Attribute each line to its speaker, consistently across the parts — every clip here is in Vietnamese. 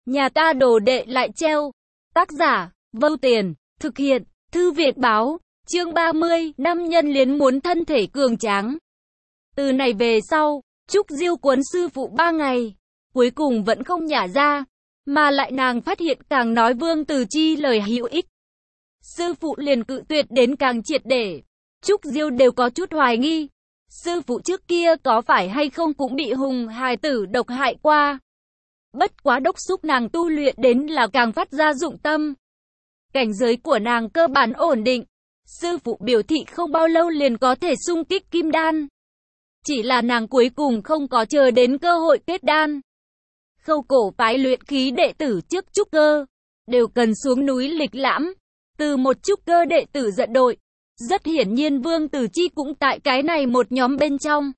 Speaker 1: Nhà ta đồ đệ lại treo. Tác giả, Vâu Tiền, thực hiện, Thư viện báo, chương 30, năm nhân liến muốn thân thể cường tráng. Từ này về sau, Trúc Diêu quấn sư phụ 3 ngày, cuối cùng vẫn không nhả ra, mà lại nàng phát hiện càng nói Vương Từ Chi lời hữu ích, sư phụ liền cự tuyệt đến càng triệt để. Trúc Diêu đều có chút hoài nghi, sư phụ trước kia có phải hay không cũng bị hùng hài tử độc hại qua. Bất quá đốc xúc nàng tu luyện đến là càng phát ra dụng tâm. Cảnh giới của nàng cơ bản ổn định, sư phụ biểu thị không bao lâu liền có thể xung kích kim đan. Chỉ là nàng cuối cùng không có chờ đến cơ hội kết đan. Khâu cổ phái luyện khí đệ tử trước trúc cơ, đều cần xuống núi lịch lãm, từ một trúc cơ đệ tử dẫn đội. Rất hiển nhiên Vương Từ Chi cũng tại cái này một nhóm bên trong.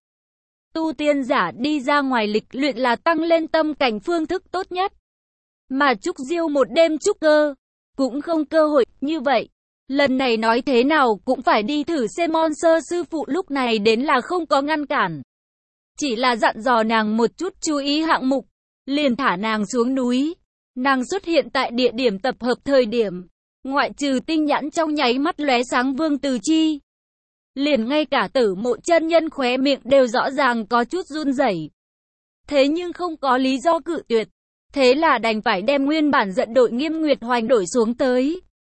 Speaker 1: Tu tiên giả đi ra ngoài lịch luyện là tăng lên tâm cảnh phương thức tốt nhất. Mà Trúc Diêu một đêm trúc cơ, cũng không cơ hội như vậy. Lần này nói thế nào cũng phải đi thử xem Sơ sư phụ lúc này đến là không có ngăn cản. Chỉ là dặn dò nàng một chút chú ý hạng mục, liền thả nàng xuống núi. Nàng xuất hiện tại địa điểm tập hợp thời điểm, ngoại trừ tinh nhãn trong nháy mắt lóe sáng Vương Từ Chi, liền ngay cả Tử Mộ chân nhân khóe miệng đều rõ ràng có chút run rẩy. Thế nhưng không có lý do cự tuyệt, thế là đành phải đem nguyên bản dẫn đội Nghiêm Nguyệt Hoành đổi xuống tới.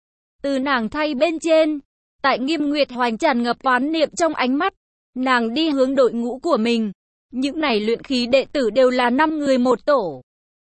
Speaker 1: Từ nàng thay bên trên, tại Nghiêm Nguyệt Hoành tràn ngập oán niệm trong ánh mắt, nàng đi hướng đội ngũ của mình. Những này luyện khí đệ tử đều là 5 người một tổ.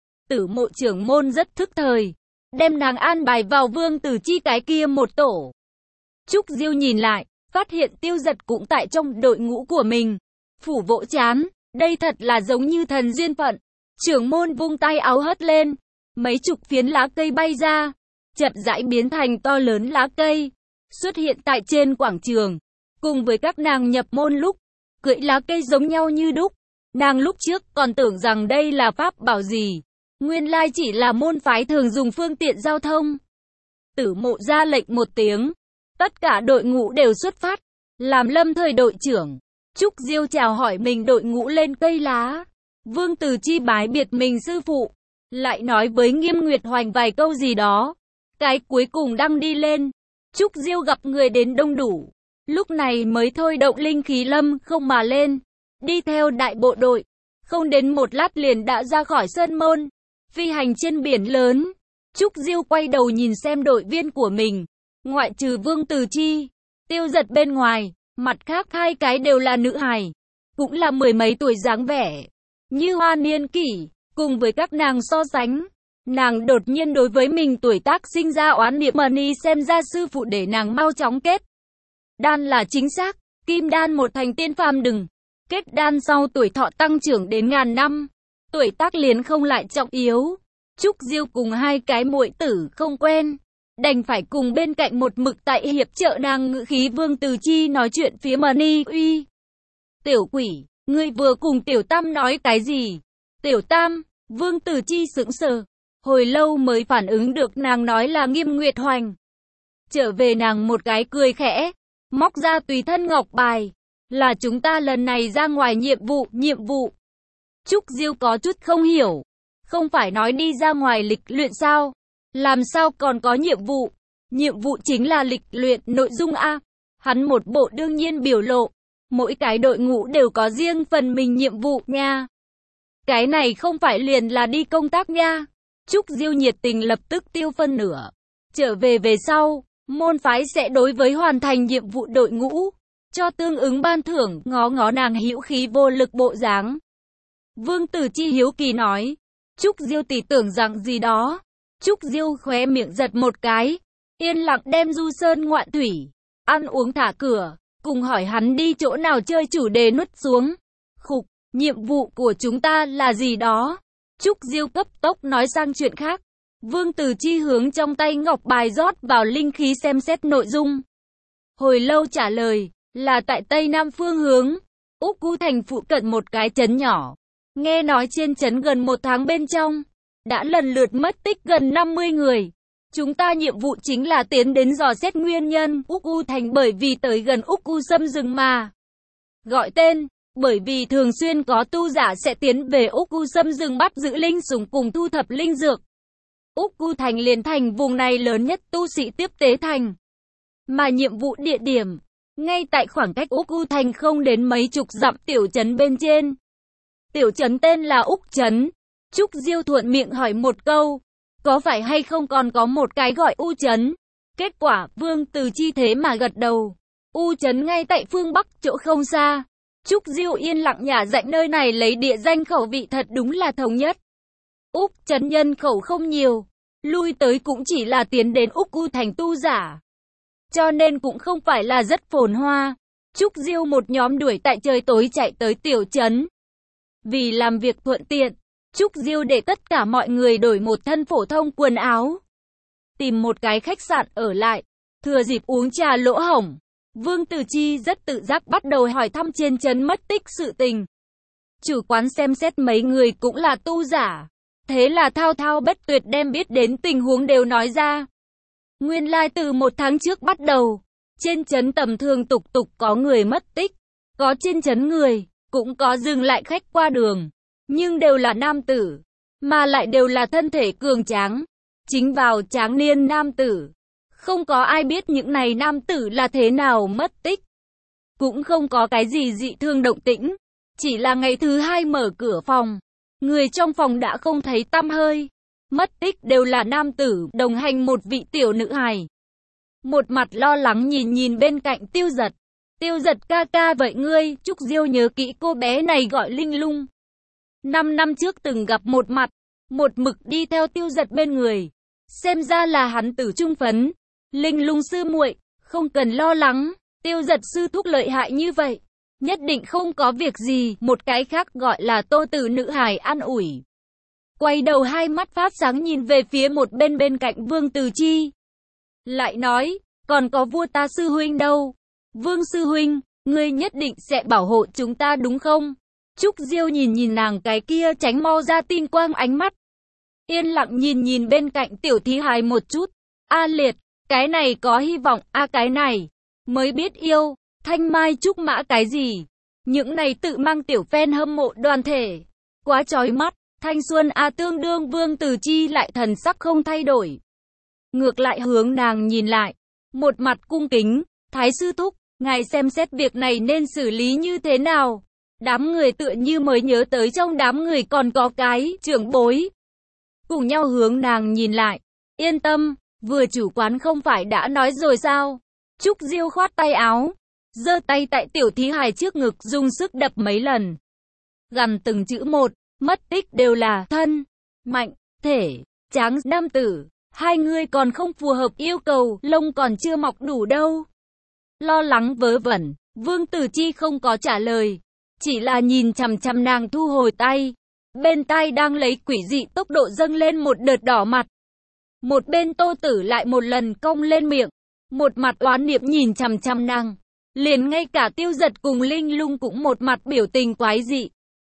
Speaker 1: Tử Mộ trưởng môn rất thức thời, đem nàng an bài vào Vương Từ Chi cái kia một tổ. Trúc Diêu nhìn lại, phát hiện Tiêu Giật cũng tại trong đội ngũ của mình. Phủ vỗ chán, đây thật là giống như thần duyên phận. Trưởng môn vung tay áo hất lên, mấy chục phiến lá cây bay ra, chậm rãi biến thành to lớn lá cây, xuất hiện tại trên quảng trường. Cùng với các nàng nhập môn lúc, cưỡi lá cây giống nhau như đúc. Nàng lúc trước còn tưởng rằng đây là pháp bảo gì, nguyên lai chỉ là môn phái thường dùng phương tiện giao thông. Tử Mộ ra lệnh một tiếng, tất cả đội ngũ đều xuất phát, làm lâm thời đội trưởng. Trúc Diêu chào hỏi mình đội ngũ lên cây lá. Vương Từ Chi bái biệt mình sư phụ, lại nói với Nghiêm Nguyệt Hoành vài câu gì đó. Cái cuối cùng đăng đi lên, Trúc Diêu gặp người đến đông đủ, lúc này mới thôi động linh khí lâm không mà lên, đi theo đại bộ đội. Không đến một lát liền đã ra khỏi sơn môn, phi hành trên biển lớn. Trúc Diêu quay đầu nhìn xem đội viên của mình, ngoại trừ Vương Từ Chi, Tiêu Giật bên ngoài, mặt khác hai cái đều là nữ hài, cũng là mười mấy tuổi dáng vẻ, như hoa niên kỷ. Cùng với các nàng so sánh, nàng đột nhiên đối với mình tuổi tác sinh ra oán niệm mani, xem ra sư phụ để nàng mau chóng kết đan là chính xác. Kim đan một thành tiên phàm đừng kết đan sau tuổi thọ tăng trưởng đến ngàn năm, tuổi tác liền không lại trọng yếu. Trúc Diêu cùng hai cái muội tử không quen, đành phải cùng bên cạnh một mực tại hiệp trợ nàng ngữ khí Vương Từ Chi nói chuyện phía mani. Uy, tiểu quỷ, ngươi vừa cùng Tiểu Tam nói cái gì? Tiểu Tam? Vương Từ Chi sững sờ, hồi lâu mới phản ứng được nàng nói là Nghiêm Nguyệt Hoành. Trở về nàng một cái cười khẽ, móc ra tùy thân ngọc bài, là chúng ta lần này ra ngoài nhiệm vụ. Trúc Diêu có chút không hiểu, không phải nói đi ra ngoài lịch luyện sao? Làm sao còn có nhiệm vụ? Nhiệm vụ chính là lịch luyện nội dung a. Hắn một bộ đương nhiên biểu lộ, mỗi cái đội ngũ đều có riêng phần mình nhiệm vụ nha. Cái này không phải liền là đi công tác nha. Trúc Diêu nhiệt tình lập tức tiêu phân nửa. Trở về sau, môn phái sẽ đối với hoàn thành nhiệm vụ đội ngũ, cho tương ứng ban thưởng. Ngó nàng hữu khí vô lực bộ dáng, Vương Từ Chi hiếu kỳ nói, Trúc Diêu tỷ tưởng rằng gì đó. Trúc Diêu khóe miệng giật một cái, yên lặng đem du sơn ngoạn thủy, ăn uống thả cửa, cùng hỏi hắn đi chỗ nào chơi chủ đề nuốt xuống. Khục, nhiệm vụ của chúng ta là gì đó. Trúc Diêu cấp tốc nói sang chuyện khác. Vương Từ Chi hướng trong tay ngọc bài rót vào linh khí xem xét nội dung. Hồi lâu trả lời, là tại Tây Nam phương hướng, Úc Cu thành phụ cận một cái trấn nhỏ. Nghe nói trên trấn gần 1 tháng bên trong, đã lần lượt mất tích gần 50 người. Chúng ta nhiệm vụ chính là tiến đến dò xét nguyên nhân. Úc Cu thành bởi vì tới gần Úc Cu xâm rừng mà gọi tên, bởi vì thường xuyên có tu giả sẽ tiến về Úc Cu xâm rừng bắt giữ linh sủng cùng thu thập linh dược. Úc U Thành liền thành vùng này lớn nhất tu sĩ tiếp tế thành. Mà nhiệm vụ địa điểm, ngay tại khoảng cách Úc U Thành không đến mấy chục dặm tiểu trấn bên trên. Tiểu trấn tên là Úc Trấn. Trúc Diêu thuận miệng hỏi một câu, có phải hay không còn có một cái gọi U Trấn? Kết quả, Vương Từ Chi thế mà gật đầu. U Trấn ngay tại phương Bắc chỗ không xa. Trúc Diêu yên lặng nhả dạnh nơi này lấy địa danh khẩu vị thật đúng là thống nhất. Úc Trấn nhân khẩu không nhiều, lui tới cũng chỉ là tiến đến Úc U Thành tu giả. Cho nên cũng không phải là rất phồn hoa. Trúc Diêu một nhóm đuổi tại trời tối chạy tới tiểu trấn. Vì làm việc thuận tiện, Trúc Diêu để tất cả mọi người đổi một thân phổ thông quần áo. Tìm một cái khách sạn ở lại, thừa dịp uống trà lỗ hổng. Vương Từ Chi rất tự giác bắt đầu hỏi thăm trên trấn mất tích sự tình. Chủ quán xem xét mấy người cũng là tu giả. Thế là thao thao bất tuyệt đem biết đến tình huống đều nói ra. Nguyên lai từ 1 tháng trước bắt đầu, trên trấn tầm thường tục tục có người mất tích. Có trên trấn người, cũng có dừng lại khách qua đường. Nhưng đều là nam tử, mà lại đều là thân thể cường tráng. Chính vào tráng niên nam tử. Không có ai biết những này nam tử là thế nào mất tích. Cũng không có cái gì dị thương động tĩnh. Chỉ là ngày thứ 2 mở cửa phòng, người trong phòng đã không thấy tăm hơi. Mất tích đều là nam tử, đồng hành một vị tiểu nữ hài. Một mặt lo lắng nhìn bên cạnh Tiêu Giật. Tiêu Giật ca ca vậy ngươi, Trúc Diêu nhớ kỹ cô bé này gọi Linh Lung. 5 năm trước từng gặp một mặt, một mực đi theo Tiêu Giật bên người. Xem ra là hắn tử trung phấn. Linh Lung sư muội, không cần lo lắng, Tiêu Giật sư thúc lợi hại như vậy, nhất định không có việc gì. Một cái khác gọi là Tô Tử nữ hài an ủi. Quay đầu hai mắt phát sáng nhìn về phía một bên cạnh Vương Từ Chi. Lại nói, còn có vua ta sư huynh đâu? Vương sư huynh, ngươi nhất định sẽ bảo hộ chúng ta đúng không? Trúc Diêu nhìn nàng cái kia tránh mau ra tinh quang ánh mắt. Yên lặng nhìn bên cạnh tiểu thí hài một chút. A liệt, cái này có hy vọng, cái này mới biết yêu, thanh mai trúc mã cái gì. Những này tự mang tiểu fan hâm mộ đoàn thể. Quá chói mắt, thanh xuân tương đương. Vương Từ Chi lại thần sắc không thay đổi. Ngược lại hướng nàng nhìn lại, một mặt cung kính, Thái sư thúc, ngài xem xét việc này nên xử lý như thế nào? Đám người tựa như mới nhớ tới trong đám người còn có cái trưởng bối. Cùng nhau hướng nàng nhìn lại, yên tâm, vừa chủ quán không phải đã nói rồi sao? Trúc Diêu khoát tay áo, giơ tay tại tiểu thí hài trước ngực dùng sức đập mấy lần. Gằn từng chữ một, mất tích đều là thân, mạnh, thể, tráng nam tử. Hai người còn không phù hợp yêu cầu, lông còn chưa mọc đủ đâu. Lo lắng vớ vẩn, Vương Từ Chi không có trả lời. Chỉ là nhìn chằm chằm nàng thu hồi tay. Bên tai đang lấy quỷ dị tốc độ dâng lên một đợt đỏ mặt. Một bên Tô Tử lại một lần cong lên miệng. Một mặt oán niệm nhìn chằm chằm nàng. Liền ngay cả Tiêu Giật cùng Linh Lung cũng một mặt biểu tình quái dị.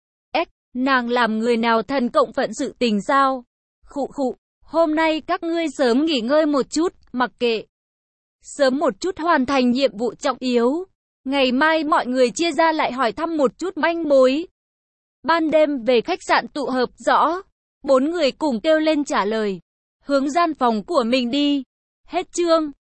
Speaker 1: Nàng làm người nào thần cộng phận sự tình sao? Khụ khụ, hôm nay các ngươi sớm nghỉ ngơi một chút, mặc kệ. Sớm một chút hoàn thành nhiệm vụ trọng yếu. Ngày mai mọi người chia ra lại hỏi thăm một chút manh mối. Ban đêm về khách sạn tụ hợp rõ. 4 người cùng kêu lên trả lời. Hướng gian phòng của mình đi. Hết chương.